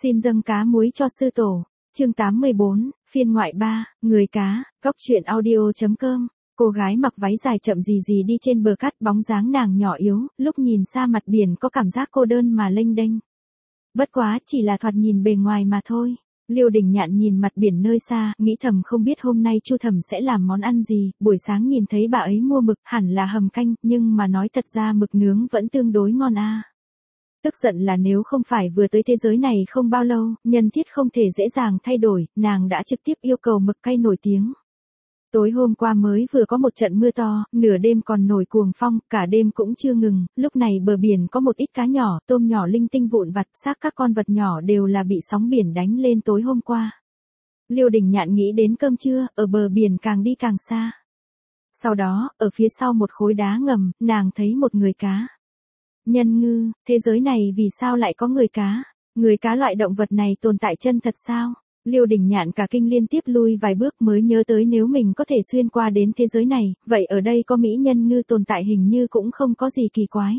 Xin dâng cá muối cho sư tổ. Chương 84, phiên ngoại 3, người cá, góc truyện audio.com. Cô gái mặc váy dài chậm gì gì đi trên bờ cát, bóng dáng nàng nhỏ yếu, lúc nhìn xa mặt biển có cảm giác cô đơn mà lênh đênh. Bất quá chỉ là thoạt nhìn bề ngoài mà thôi. Liêu Đình Nhạn nhìn mặt biển nơi xa, nghĩ thầm không biết hôm nay Chu Thẩm sẽ làm món ăn gì, buổi sáng nhìn thấy bà ấy mua mực, hẳn là hầm canh, nhưng mà nói thật ra mực nướng vẫn tương đối ngon a. Tức giận là nếu không phải vừa tới thế giới này không bao lâu, nhân thiết không thể dễ dàng thay đổi, nàng đã trực tiếp yêu cầu mực cay nổi tiếng. Tối hôm qua mới vừa có một trận mưa to, nửa đêm còn nổi cuồng phong, cả đêm cũng chưa ngừng, lúc này bờ biển có một ít cá nhỏ, tôm nhỏ linh tinh vụn vặt, xác các con vật nhỏ đều là bị sóng biển đánh lên tối hôm qua. Liêu Đình Nhạn nghĩ đến cơm trưa, ở bờ biển càng đi càng xa. Sau đó, ở phía sau một khối đá ngầm, nàng thấy một người cá. Nhân ngư, thế giới này vì sao lại có người cá? Người cá loại động vật này tồn tại chân thật sao? Liêu Đình Nhạn cả kinh liên tiếp lui vài bước mới nhớ tới nếu mình có thể xuyên qua đến thế giới này, vậy ở đây có mỹ nhân ngư tồn tại hình như cũng không có gì kỳ quái.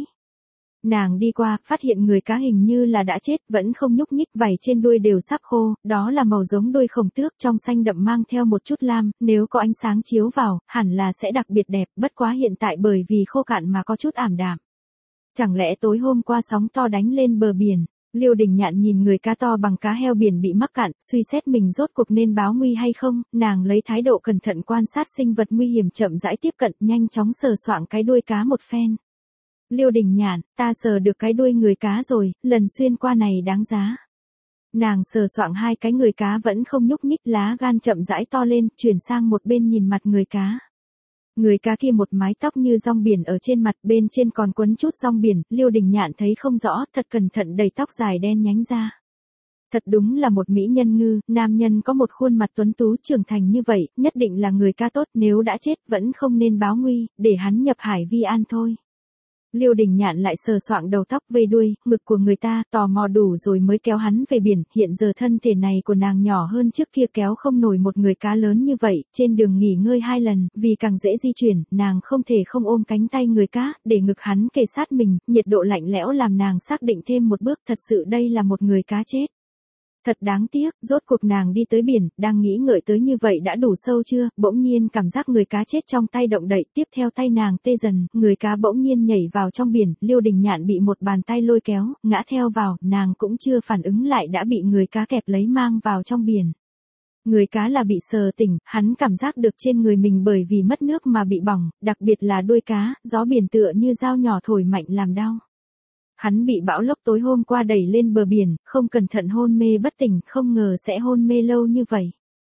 Nàng đi qua, phát hiện người cá hình như là đã chết, vẫn không nhúc nhích, vảy trên đuôi đều sắp khô, đó là màu giống đuôi khổng tước, trong xanh đậm mang theo một chút lam, nếu có ánh sáng chiếu vào, hẳn là sẽ đặc biệt đẹp, bất quá hiện tại bởi vì khô cạn mà có chút ảm đạm. Chẳng lẽ tối hôm qua sóng to đánh lên bờ biển? Liêu Đình Nhạn nhìn người cá to bằng cá heo biển bị mắc cạn, suy xét mình rốt cuộc nên báo nguy hay không, nàng lấy thái độ cẩn thận quan sát sinh vật nguy hiểm, chậm rãi tiếp cận, nhanh chóng sờ soạng cái đuôi cá một phen. Liêu Đình Nhạn, ta sờ được cái đuôi người cá rồi, lần xuyên qua này đáng giá. Nàng sờ soạng hai cái người cá vẫn không nhúc nhích, lá gan chậm rãi to lên, chuyển sang một bên nhìn mặt người cá. Người cá kia một mái tóc như rong biển ở trên mặt, bên trên còn quấn chút rong biển, Liêu Đình Nhạn thấy không rõ, thật cẩn thận đẩy tóc dài đen nhánh ra. Thật đúng là một mỹ nhân ngư, nam nhân có một khuôn mặt tuấn tú trưởng thành như vậy, nhất định là người cá tốt, nếu đã chết vẫn không nên báo nguy, để hắn nhập hải vi an thôi. Liêu Đình Nhạn lại sờ soạng đầu tóc về đuôi, ngực của người ta, tò mò đủ rồi mới kéo hắn về biển, hiện giờ thân thể này của nàng nhỏ hơn trước kia, kéo không nổi một người cá lớn như vậy, trên đường nghỉ ngơi 2 lần, vì càng dễ di chuyển, nàng không thể không ôm cánh tay người cá, để ngực hắn kề sát mình, nhiệt độ lạnh lẽo làm nàng xác định thêm một bước, thật sự đây là một người cá chết. Thật đáng tiếc, rốt cuộc nàng đi tới biển, đang nghĩ ngợi tới như vậy đã đủ sâu chưa, bỗng nhiên cảm giác người cá chết trong tay động đậy, tiếp theo tay nàng tê dần, người cá bỗng nhiên nhảy vào trong biển, Liêu Đình Nhạn bị một bàn tay lôi kéo, ngã theo vào, nàng cũng chưa phản ứng lại đã bị người cá kẹp lấy mang vào trong biển. Người cá là bị sờ tỉnh, hắn cảm giác được trên người mình bởi vì mất nước mà bị bỏng, đặc biệt là đuôi cá, gió biển tựa như dao nhỏ thổi mạnh làm đau. Hắn bị bão lốc tối hôm qua đẩy lên bờ biển, không cẩn thận hôn mê bất tỉnh, không ngờ sẽ hôn mê lâu như vậy.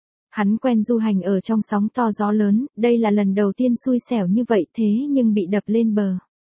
Hắn quen du hành ở trong sóng to gió lớn, đây là lần đầu tiên xui xẻo như vậy, thế nhưng bị đập lên bờ.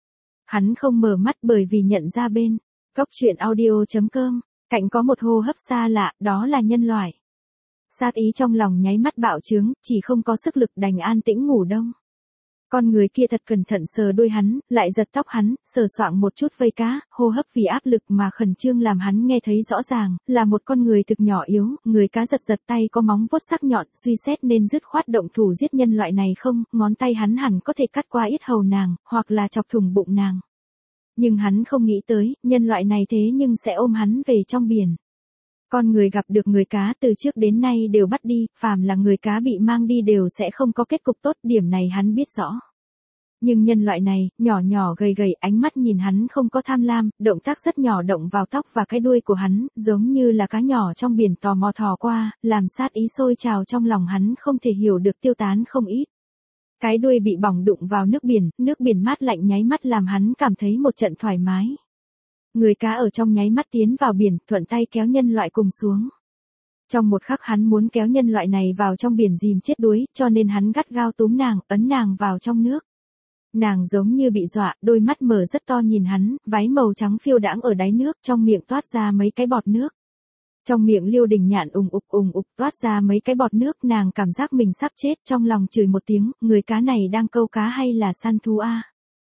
Hắn không mở mắt bởi vì nhận ra bên góc truyện audio.com, cạnh có một hô hấp xa lạ, đó là nhân loại. Sát ý trong lòng nháy mắt bạo trướng, chỉ không có sức lực đành an tĩnh ngủ đông. Con người kia thật cẩn thận sờ đuôi hắn, lại giật tóc hắn, sờ soạng một chút vây cá, hô hấp vì áp lực mà khẩn trương làm hắn nghe thấy rõ ràng, là một con người thực nhỏ yếu, người cá giật giật tay có móng vuốt sắc nhọn, suy xét nên dứt khoát động thủ giết nhân loại này không, ngón tay hắn hẳn có thể cắt qua yết hầu nàng, hoặc là chọc thủng bụng nàng. Nhưng hắn không nghĩ tới, nhân loại này thế nhưng sẽ ôm hắn về trong biển. Con người gặp được người cá từ trước đến nay đều bắt đi, phàm là người cá bị mang đi đều sẽ không có kết cục tốt, điểm này hắn biết rõ. Nhưng nhân loại này, nhỏ nhỏ gầy gầy, ánh mắt nhìn hắn không có tham lam, động tác rất nhỏ động vào tóc và cái đuôi của hắn, giống như là cá nhỏ trong biển tò mò thò qua, làm sát ý sôi trào trong lòng hắn không thể hiểu được tiêu tán không ít. Cái đuôi bị bỏng đụng vào nước biển mát lạnh nháy mắt làm hắn cảm thấy một trận thoải mái. Người cá ở trong nháy mắt tiến vào biển, thuận tay kéo nhân loại cùng xuống. Trong một khắc hắn muốn kéo nhân loại này vào trong biển dìm chết đuối, cho nên hắn gắt gao túm nàng, ấn nàng vào trong nước. Nàng giống như bị dọa, đôi mắt mở rất to nhìn hắn, váy màu trắng phiêu đãng ở đáy nước, trong miệng toát ra mấy cái bọt nước. Trong miệng Liêu Đình Nhạn ùng ục toát ra mấy cái bọt nước, nàng cảm giác mình sắp chết, trong lòng chửi một tiếng, người cá này đang câu cá hay là săn thú a?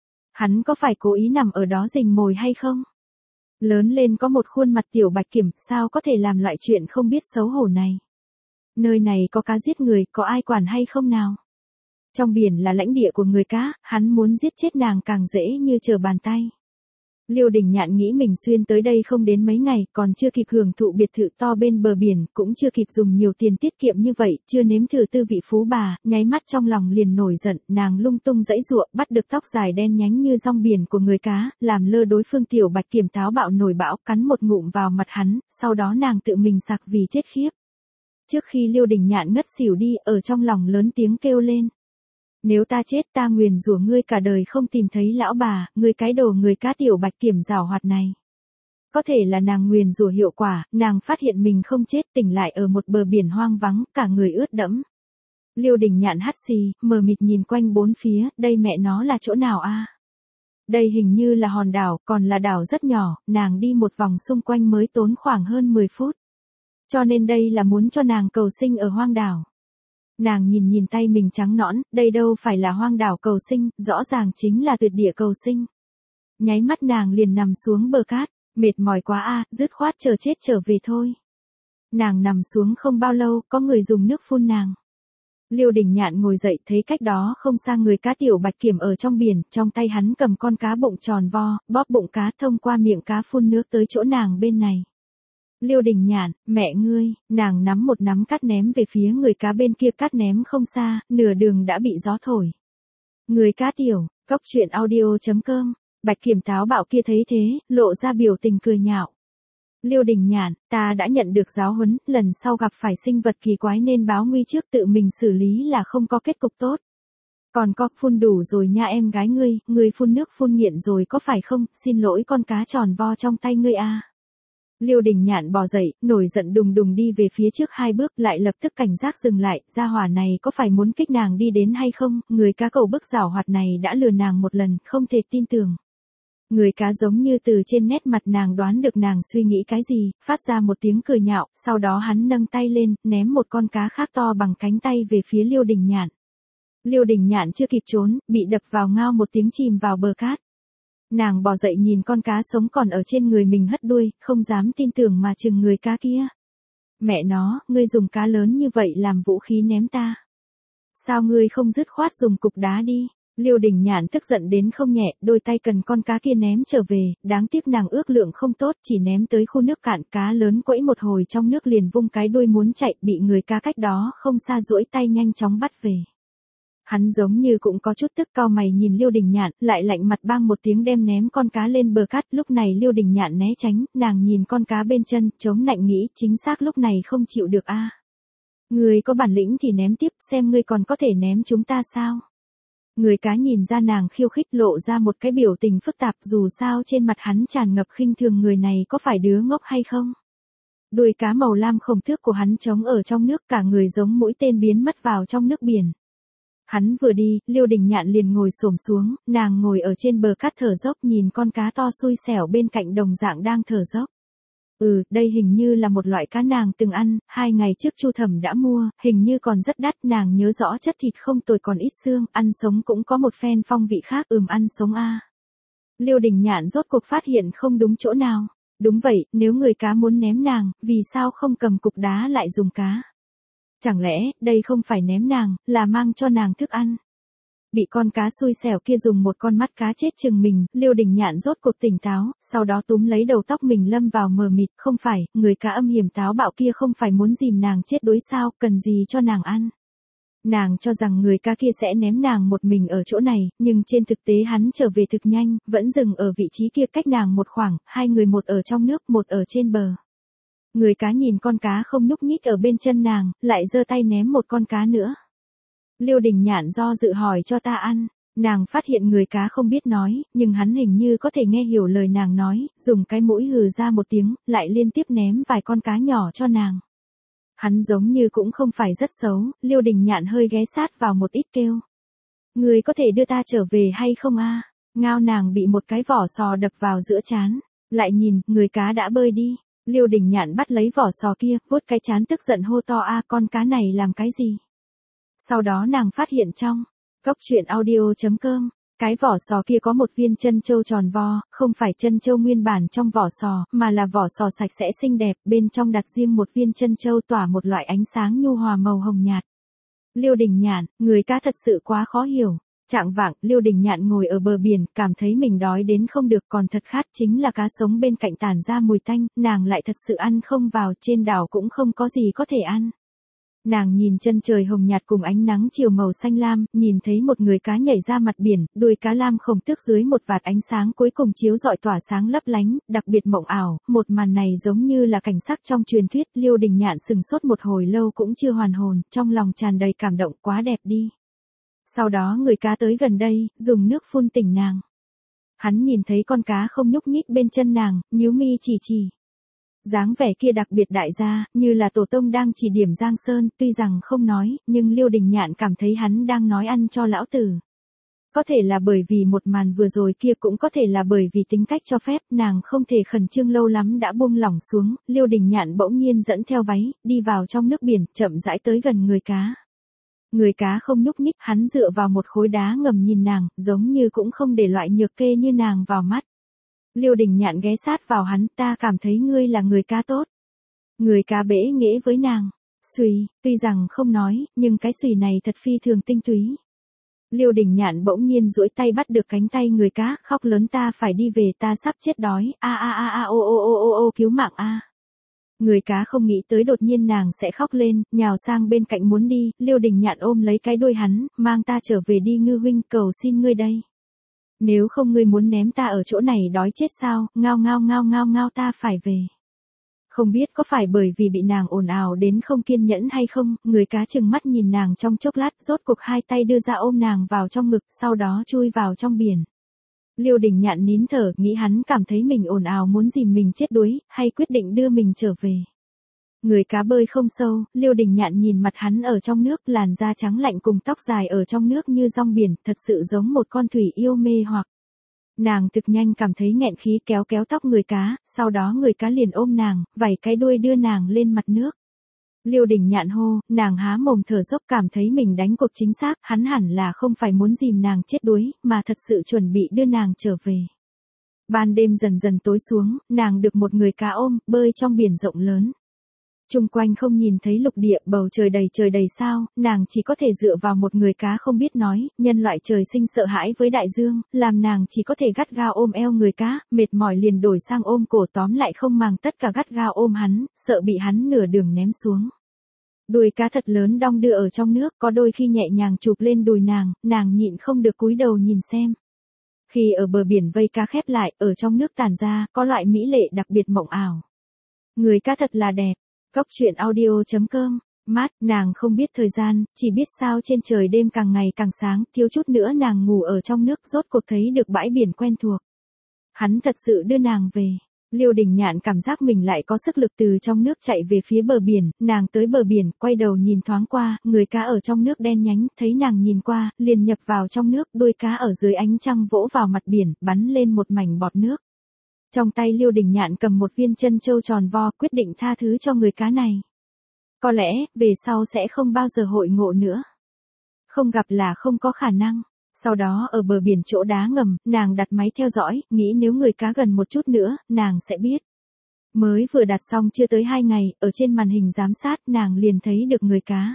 Hắn có phải cố ý nằm ở đó rình mồi hay không? Lớn lên có một khuôn mặt tiểu bạch kiểm, sao có thể làm loại chuyện không biết xấu hổ này? Nơi này có cá giết người, có ai quản hay không nào? Trong biển là lãnh địa của người cá, hắn muốn giết chết nàng càng dễ như trở bàn tay. Liêu Đình Nhạn nghĩ mình xuyên tới đây không đến mấy ngày, còn chưa kịp hưởng thụ biệt thự to bên bờ biển, cũng chưa kịp dùng nhiều tiền tiết kiệm như vậy, chưa nếm thử tư vị phú bà, nháy mắt trong lòng liền nổi giận, nàng lung tung giãy giụa, bắt được tóc dài đen nhánh như rong biển của người cá, làm lơ đối phương Tiểu Bạch Kiểm táo bạo nổi bão, cắn một ngụm vào mặt hắn, sau đó nàng tự mình sặc vì chết khiếp. Trước khi Liêu Đình Nhạn ngất xỉu đi, ở trong lòng lớn tiếng kêu lên. Nếu ta chết ta nguyền rủa ngươi cả đời không tìm thấy lão bà, ngươi cái đồ người cá Tiểu Bạch Kiểm giảo hoạt này. Có thể là nàng nguyền rủa hiệu quả, nàng phát hiện mình không chết, tỉnh lại ở một bờ biển hoang vắng, cả người ướt đẫm. Liêu Đình Nhạn hắt xì, mờ mịt nhìn quanh bốn phía, đây mẹ nó là chỗ nào a? Đây hình như là hòn đảo, còn là đảo rất nhỏ, nàng đi một vòng xung quanh mới tốn khoảng hơn 10 phút. Cho nên đây là muốn cho nàng cầu sinh ở hoang đảo. Nàng nhìn nhìn tay mình trắng nõn, đây đâu phải là hoang đảo cầu sinh, rõ ràng chính là tuyệt địa cầu sinh. Nháy mắt nàng liền nằm xuống bờ cát, mệt mỏi quá a, dứt khoát chờ chết trở về thôi. Nàng nằm xuống không bao lâu, có người dùng nước phun nàng. Liêu Đình Nhạn ngồi dậy thấy cách đó không xa người cá Tiểu Bạch Kiểm ở trong biển, trong tay hắn cầm con cá bụng tròn vo, bóp bụng cá thông qua miệng cá phun nước tới chỗ nàng bên này. Liêu Đình Nhạn, mẹ ngươi, nàng nắm một nắm cát ném về phía người cá bên kia, cát ném không xa, nửa đường đã bị gió thổi. Người cá Tiểu, cốc truyện audio.com, Bạch Kiểm táo bạo kia thấy thế, lộ ra biểu tình cười nhạo. Liêu Đình Nhạn, ta đã nhận được giáo huấn, lần sau gặp phải sinh vật kỳ quái nên báo nguy trước, tự mình xử lý là không có kết cục tốt. Còn có, phun đủ rồi nha em gái ngươi phun nước phun nghiện rồi có phải không, xin lỗi con cá tròn vo trong tay ngươi a. Liêu Đình Nhạn bò dậy, nổi giận đùng đùng đi về phía trước 2 bước, lại lập tức cảnh giác dừng lại, gia hỏa này có phải muốn kích nàng đi đến hay không, người cá cầu bức giảo hoạt này đã lừa nàng một lần, không thể tin tưởng. Người cá giống như từ trên nét mặt nàng đoán được nàng suy nghĩ cái gì, phát ra một tiếng cười nhạo, sau đó hắn nâng tay lên, ném một con cá khác to bằng cánh tay về phía Liêu Đình Nhạn. Liêu Đình Nhạn chưa kịp trốn, bị đập vào ngao một tiếng chìm vào bờ cát. Nàng bò dậy nhìn con cá sống còn ở trên người mình hất đuôi, không dám tin tưởng mà chừng người cá kia. Mẹ nó, ngươi dùng cá lớn như vậy làm vũ khí ném ta. Sao ngươi không dứt khoát dùng cục đá đi? Liêu Đình Nhạn tức giận đến không nhẹ, đôi tay cần con cá kia ném trở về, đáng tiếc nàng ước lượng không tốt, chỉ ném tới khu nước cạn, cá lớn quẫy một hồi trong nước liền vung cái đuôi muốn chạy, bị người cá cách đó không xa duỗi tay nhanh chóng bắt về. Hắn giống như cũng có chút tức, cau mày nhìn Liêu Đình Nhạn, lại lạnh mặt bang một tiếng đem ném con cá lên bờ cát, lúc này Liêu Đình Nhạn né tránh, nàng nhìn con cá bên chân, chống nạnh nghĩ, chính xác lúc này không chịu được a. Người có bản lĩnh thì ném tiếp, xem ngươi còn có thể ném chúng ta sao? Người cá nhìn ra nàng khiêu khích, lộ ra một cái biểu tình phức tạp, dù sao trên mặt hắn tràn ngập khinh thường, người này có phải đứa ngốc hay không? Đuôi cá màu lam khổng thước của hắn trống ở trong nước, cả người giống mũi tên biến mất vào trong nước biển. Hắn vừa đi, Liêu Đình Nhạn liền ngồi xổm xuống, nàng ngồi ở trên bờ cát thở dốc nhìn con cá to xui xẻo bên cạnh đồng dạng đang thở dốc. Đây hình như là một loại cá nàng từng ăn, 2 ngày trước Chu Thẩm đã mua, hình như còn rất đắt, nàng nhớ rõ chất thịt không tồi còn ít xương, ăn sống cũng có một phen phong vị khác, ăn sống a. Liêu Đình Nhạn rốt cuộc phát hiện không đúng chỗ nào. Đúng vậy, nếu người cá muốn ném nàng, vì sao không cầm cục đá lại dùng cá? Chẳng lẽ, đây không phải ném nàng, là mang cho nàng thức ăn? Bị con cá xui xẻo kia dùng một con mắt cá chết chừng mình, Liêu Đình Nhạn rốt cuộc tỉnh táo, sau đó túm lấy đầu tóc mình lâm vào mờ mịt, không phải, người cá âm hiểm táo bạo kia không phải muốn dìm nàng chết đối sao, cần gì cho nàng ăn. Nàng cho rằng người cá kia sẽ ném nàng một mình ở chỗ này, nhưng trên thực tế hắn trở về thực nhanh, vẫn dừng ở vị trí kia cách nàng một khoảng, 2 người một ở trong nước, một ở trên bờ. Người cá nhìn con cá không nhúc nhích ở bên chân nàng, lại giơ tay ném một con cá nữa. Liêu Đình Nhạn do dự hỏi cho ta ăn, nàng phát hiện người cá không biết nói, nhưng hắn hình như có thể nghe hiểu lời nàng nói, dùng cái mũi hừ ra một tiếng, lại liên tiếp ném vài con cá nhỏ cho nàng. Hắn giống như cũng không phải rất xấu, Liêu Đình Nhạn hơi ghé sát vào một ít kêu. Người có thể đưa ta trở về hay không a? Ngao nàng bị một cái vỏ sò đập vào giữa trán, lại nhìn, người cá đã bơi đi. Liêu Đình Nhạn bắt lấy vỏ sò kia, vuốt cái trán tức giận hô to a, con cá này làm cái gì? Sau đó nàng phát hiện trong cốc truyện audio.com, cái vỏ sò kia có một viên chân châu tròn vo, không phải chân châu nguyên bản trong vỏ sò, mà là vỏ sò sạch sẽ xinh đẹp, bên trong đặt riêng một viên chân châu tỏa một loại ánh sáng nhu hòa màu hồng nhạt. Liêu Đình Nhạn, người cá thật sự quá khó hiểu. Chạng vạng, Liêu Đình Nhạn ngồi ở bờ biển, cảm thấy mình đói đến không được, còn thật khát, chính là cá sống bên cạnh tản ra mùi tanh, nàng lại thật sự ăn không vào, trên đảo cũng không có gì có thể ăn. Nàng nhìn chân trời hồng nhạt cùng ánh nắng chiều màu xanh lam, nhìn thấy một người cá nhảy ra mặt biển, đuôi cá lam khổng tước dưới một vạt ánh sáng cuối cùng chiếu rọi tỏa sáng lấp lánh, đặc biệt mộng ảo, một màn này giống như là cảnh sắc trong truyền thuyết. Liêu Đình Nhạn sừng sốt một hồi lâu cũng chưa hoàn hồn, trong lòng tràn đầy cảm động, quá đẹp đi. Sau đó người cá tới gần đây, dùng nước phun tỉnh nàng. Hắn nhìn thấy con cá không nhúc nhích bên chân nàng, nhíu mi chỉ. Dáng vẻ kia đặc biệt đại gia, như là tổ tông đang chỉ điểm Giang Sơn, tuy rằng không nói, nhưng Liêu Đình Nhạn cảm thấy hắn đang nói ăn cho lão tử. Có thể là bởi vì một màn vừa rồi kia, cũng có thể là bởi vì tính cách cho phép, nàng không thể khẩn trương lâu lắm đã buông lỏng xuống. Liêu Đình Nhạn bỗng nhiên dẫn theo váy, đi vào trong nước biển, chậm rãi tới gần người cá. Người cá không nhúc nhích, hắn dựa vào một khối đá ngầm nhìn nàng, giống như cũng không để loại nhược kê như nàng vào mắt. Liêu Đình Nhạn ghé sát vào hắn, ta cảm thấy ngươi là người cá tốt. Người cá bẽ nghễ với nàng. Xùy, tuy rằng không nói, nhưng cái xùy này thật phi thường tinh túy. Liêu Đình Nhạn bỗng nhiên duỗi tay bắt được cánh tay người cá, khóc lớn, ta phải đi về, ta sắp chết đói, ô cứu mạng a. Người cá không nghĩ tới đột nhiên nàng sẽ khóc lên, nhào sang bên cạnh muốn đi, Liêu Đình Nhạn ôm lấy cái đuôi hắn, mang ta trở về đi Ngư huynh, cầu xin ngươi đây. Nếu không ngươi muốn ném ta ở chỗ này đói chết sao, ngao ta phải về. Không biết có phải bởi vì bị nàng ồn ào đến không kiên nhẫn hay không, người cá chừng mắt nhìn nàng trong chốc lát, rốt cuộc hai tay đưa ra ôm nàng vào trong ngực, sau đó chui vào trong biển. Liêu Đình Nhạn nín thở, nghĩ hắn cảm thấy mình ồn ào muốn dìm mình chết đuối, hay quyết định đưa mình trở về. Người cá bơi không sâu, Liêu Đình Nhạn nhìn mặt hắn ở trong nước, làn da trắng lạnh cùng tóc dài ở trong nước như rong biển, thật sự giống một con thủy yêu mê hoặc. Nàng thực nhanh cảm thấy nghẹn khí, kéo tóc người cá, sau đó người cá liền ôm nàng, vảy cái đuôi đưa nàng lên mặt nước. Liêu Đình Nhạn hô, nàng há mồm thở dốc, cảm thấy mình đánh cuộc chính xác, hắn hẳn là không phải muốn dìm nàng chết đuối, mà thật sự chuẩn bị đưa nàng trở về. Ban đêm dần dần tối xuống, nàng được một người cá ôm, bơi trong biển rộng lớn. Chung quanh không nhìn thấy lục địa, bầu trời đầy sao, nàng chỉ có thể dựa vào một người cá không biết nói, nhân loại trời sinh sợ hãi với đại dương, làm nàng chỉ có thể gắt gao ôm eo người cá, mệt mỏi liền đổi sang ôm cổ, tóm lại không màng tất cả gắt gao ôm hắn, sợ bị hắn nửa đường ném xuống. Đuôi cá thật lớn đong đưa ở trong nước, có đôi khi nhẹ nhàng chụp lên đùi nàng nhịn không được cúi đầu nhìn xem. Khi ở bờ biển vây cá khép lại, ở trong nước tản ra, có loại mỹ lệ đặc biệt mộng ảo. Người cá thật là đẹp. Góc truyện audio.com. Mát, nàng không biết thời gian, chỉ biết sao trên trời đêm càng ngày càng sáng, thiếu chút nữa nàng ngủ ở trong nước, rốt cuộc thấy được bãi biển quen thuộc. Hắn thật sự đưa nàng về. Liêu Đình Nhạn cảm giác mình lại có sức lực từ trong nước chạy về phía bờ biển, nàng tới bờ biển, quay đầu nhìn thoáng qua, người cá ở trong nước đen nhánh, thấy nàng nhìn qua, liền nhập vào trong nước, đuôi cá ở dưới ánh trăng vỗ vào mặt biển, bắn lên một mảnh bọt nước. Trong tay Liêu Đình Nhạn cầm một viên chân châu tròn vo, quyết định tha thứ cho người cá này. Có lẽ, về sau sẽ không bao giờ hội ngộ nữa. Không gặp là không có khả năng. Sau đó ở bờ biển chỗ đá ngầm, nàng đặt máy theo dõi, nghĩ nếu người cá gần một chút nữa, nàng sẽ biết. Mới vừa đặt xong chưa tới 2 ngày, ở trên màn hình giám sát, nàng liền thấy được người cá.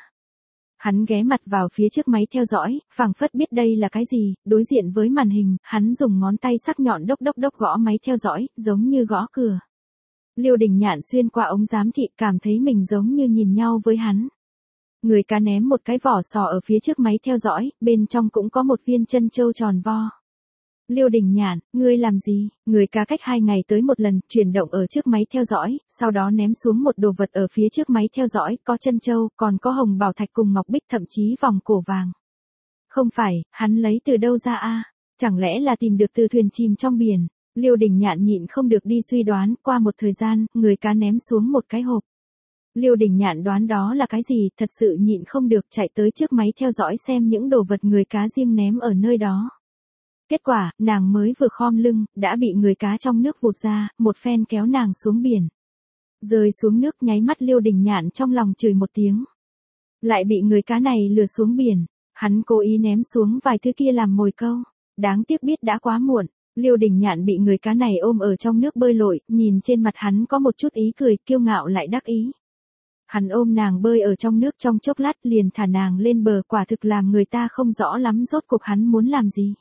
Hắn ghé mặt vào phía trước máy theo dõi, phảng phất biết đây là cái gì, đối diện với màn hình, hắn dùng ngón tay sắc nhọn đốc gõ máy theo dõi, giống như gõ cửa. Liêu Đình Nhạn xuyên qua ống giám thị, cảm thấy mình giống như nhìn nhau với hắn. Người cá ném một cái vỏ sò ở phía trước máy theo dõi, bên trong cũng có một viên chân châu tròn vo. Liêu Đình Nhạn, ngươi làm gì? Người cá cách 2 ngày tới một lần, chuyển động ở trước máy theo dõi, sau đó ném xuống một đồ vật ở phía trước máy theo dõi, có chân châu, còn có hồng bảo thạch cùng ngọc bích, thậm chí vòng cổ vàng. Không phải, hắn lấy từ đâu ra a? Chẳng lẽ là tìm được từ thuyền chìm trong biển? Liêu Đình Nhạn nhịn không được đi suy đoán, qua một thời gian, người cá ném xuống một cái hộp. Liêu Đình Nhạn đoán đó là cái gì, thật sự nhịn không được chạy tới trước máy theo dõi xem những đồ vật người cá riêng ném ở nơi đó. Kết quả, nàng mới vừa khom lưng, đã bị người cá trong nước vụt ra, một phen kéo nàng xuống biển. Rơi xuống nước, nháy mắt Liêu Đình Nhạn trong lòng chửi một tiếng. Lại bị người cá này lừa xuống biển, hắn cố ý ném xuống vài thứ kia làm mồi câu. Đáng tiếc biết đã quá muộn, Liêu Đình Nhạn bị người cá này ôm ở trong nước bơi lội, nhìn trên mặt hắn có một chút ý cười, kiêu ngạo lại đắc ý. Hắn ôm nàng bơi ở trong nước trong chốc lát liền thả nàng lên bờ, quả thực làm người ta không rõ lắm rốt cuộc hắn muốn làm gì.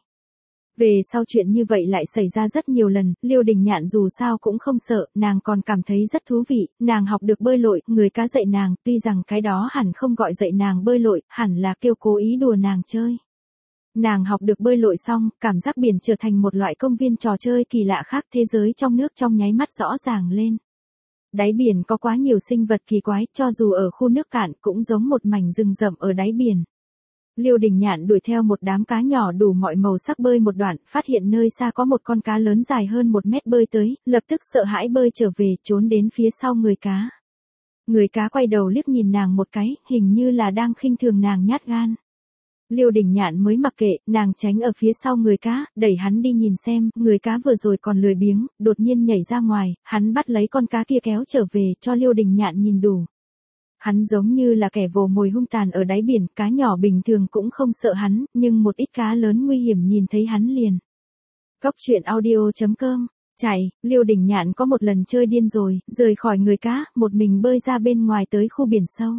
Về sau chuyện như vậy lại xảy ra rất nhiều lần, Liêu Đình Nhạn dù sao cũng không sợ, nàng còn cảm thấy rất thú vị, nàng học được bơi lội, người cá dạy nàng, tuy rằng cái đó hẳn không gọi dạy nàng bơi lội, hẳn là kêu cố ý đùa nàng chơi. Nàng học được bơi lội xong, cảm giác biển trở thành một loại công viên trò chơi kỳ lạ khác, thế giới trong nước trong nháy mắt rõ ràng lên. Đáy biển có quá nhiều sinh vật kỳ quái, cho dù ở khu nước cạn cũng giống một mảnh rừng rậm ở đáy biển. Liêu Đình Nhạn đuổi theo một đám cá nhỏ đủ mọi màu sắc bơi một đoạn, phát hiện nơi xa có một con cá lớn dài hơn 1 mét bơi tới, lập tức sợ hãi bơi trở về, trốn đến phía sau người cá. Người cá quay đầu liếc nhìn nàng một cái, hình như là đang khinh thường nàng nhát gan. Liêu Đình Nhạn mới mặc kệ, nàng tránh ở phía sau người cá, đẩy hắn đi nhìn xem, người cá vừa rồi còn lười biếng, đột nhiên nhảy ra ngoài, hắn bắt lấy con cá kia kéo trở về, cho Liêu Đình Nhạn nhìn đủ. Hắn giống như là kẻ vồ mồi hung tàn ở đáy biển, cá nhỏ bình thường cũng không sợ hắn, nhưng một ít cá lớn nguy hiểm nhìn thấy hắn liền. Góc truyện audio.com. Chạy, Liêu Đình Nhạn có một lần chơi điên rồi, rời khỏi người cá, một mình bơi ra bên ngoài tới khu biển sâu.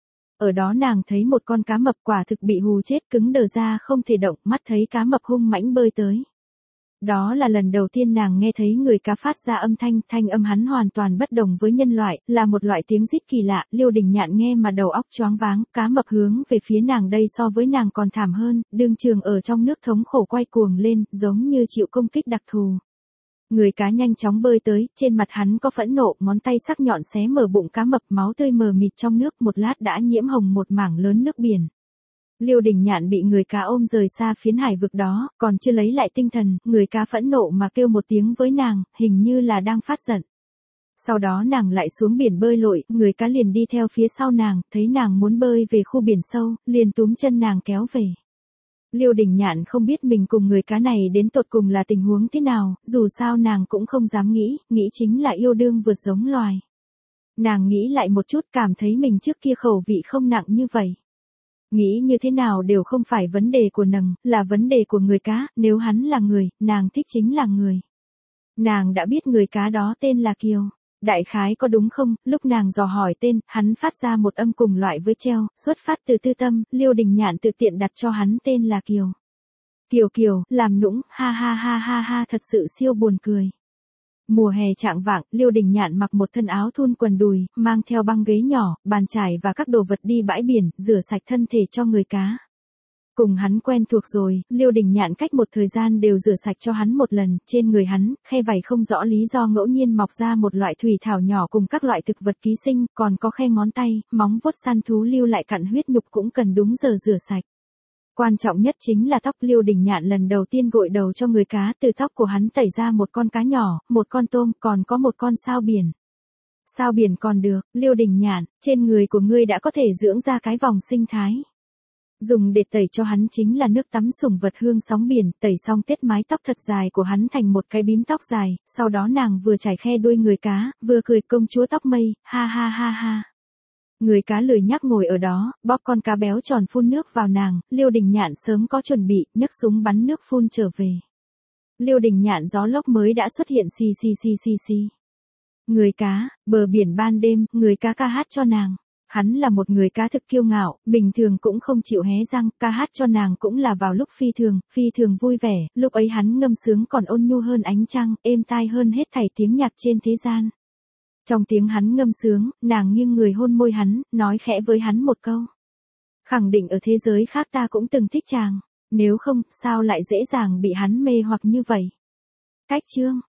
Ở đó nàng thấy một con cá mập quả thực bị hù chết, cứng đờ ra không thể động, mắt thấy cá mập hung mãnh bơi tới. Đó là lần đầu tiên nàng nghe thấy người cá phát ra âm thanh, thanh âm hắn hoàn toàn bất đồng với nhân loại, là một loại tiếng rít kỳ lạ, Liêu Đình Nhạn nghe mà đầu óc choáng váng, cá mập hướng về phía nàng đây so với nàng còn thảm hơn, đương trường ở trong nước thống khổ quay cuồng lên, giống như chịu công kích đặc thù. Người cá nhanh chóng bơi tới, trên mặt hắn có phẫn nộ, ngón tay sắc nhọn xé mở bụng cá mập, máu tươi mờ mịt trong nước, một lát đã nhiễm hồng một mảng lớn nước biển. Liêu Đình Nhạn bị người cá ôm rời xa phiến hải vực đó, còn chưa lấy lại tinh thần, người cá phẫn nộ mà kêu một tiếng với nàng, hình như là đang phát giận. Sau đó nàng lại xuống biển bơi lội, người cá liền đi theo phía sau nàng, thấy nàng muốn bơi về khu biển sâu, liền túm chân nàng kéo về. Liêu Đình Nhạn không biết mình cùng người cá này đến tột cùng là tình huống thế nào, dù sao nàng cũng không dám nghĩ chính là yêu đương vượt giống loài. Nàng nghĩ lại một chút, cảm thấy mình trước kia khẩu vị không nặng như vậy. Nghĩ như thế nào đều không phải vấn đề của nàng, là vấn đề của người cá, nếu hắn là người, nàng thích chính là người. Nàng đã biết người cá đó tên là Kiều. Đại khái có đúng không, lúc nàng dò hỏi tên, hắn phát ra một âm cùng loại với treo, xuất phát từ tư tâm, Liêu Đình Nhạn tự tiện đặt cho hắn tên là Kiều. Kiều, làm nũng, ha ha ha ha ha, thật sự siêu buồn cười. Mùa hè trạng vạng, Liêu Đình Nhạn mặc một thân áo thun quần đùi, mang theo băng ghế nhỏ, bàn chải và các đồ vật đi bãi biển, rửa sạch thân thể cho người cá. Cùng hắn quen thuộc rồi, Liêu Đình Nhạn cách một thời gian đều rửa sạch cho hắn một lần, trên người hắn, khe vảy không rõ lý do ngẫu nhiên mọc ra một loại thủy thảo nhỏ cùng các loại thực vật ký sinh, còn có khe ngón tay, móng vuốt săn thú lưu lại cặn huyết nhục cũng cần đúng giờ rửa sạch. Quan trọng nhất chính là tóc. Liêu Đình Nhạn lần đầu tiên gội đầu cho người cá, từ tóc của hắn tẩy ra một con cá nhỏ, một con tôm, còn có một con sao biển. Sao biển còn được, Liêu Đình Nhạn, trên người của ngươi đã có thể dưỡng ra cái vòng sinh thái. Dùng để tẩy cho hắn chính là nước tắm sủng vật hương sóng biển, tẩy xong tết mái tóc thật dài của hắn thành một cái bím tóc dài, sau đó nàng vừa chải khe đuôi người cá, vừa cười công chúa tóc mây, ha ha ha ha. Người cá lười nhác ngồi ở đó, bóp con cá béo tròn phun nước vào nàng, Liêu Đình Nhạn sớm có chuẩn bị, nhấc súng bắn nước phun trở về. Liêu Đình Nhạn gió lốc mới đã xuất hiện xì xì xì xì xì. Người cá, bờ biển ban đêm, người cá ca hát cho nàng. Hắn là một người cá thực kiêu ngạo, bình thường cũng không chịu hé răng, ca hát cho nàng cũng là vào lúc phi thường vui vẻ, lúc ấy hắn ngâm sướng còn ôn nhu hơn ánh trăng, êm tai hơn hết thảy tiếng nhạc trên thế gian. Trong tiếng hắn ngâm sướng, nàng nghiêng người hôn môi hắn, nói khẽ với hắn một câu. Khẳng định ở thế giới khác ta cũng từng thích chàng, nếu không, sao lại dễ dàng bị hắn mê hoặc như vậy. Cách chương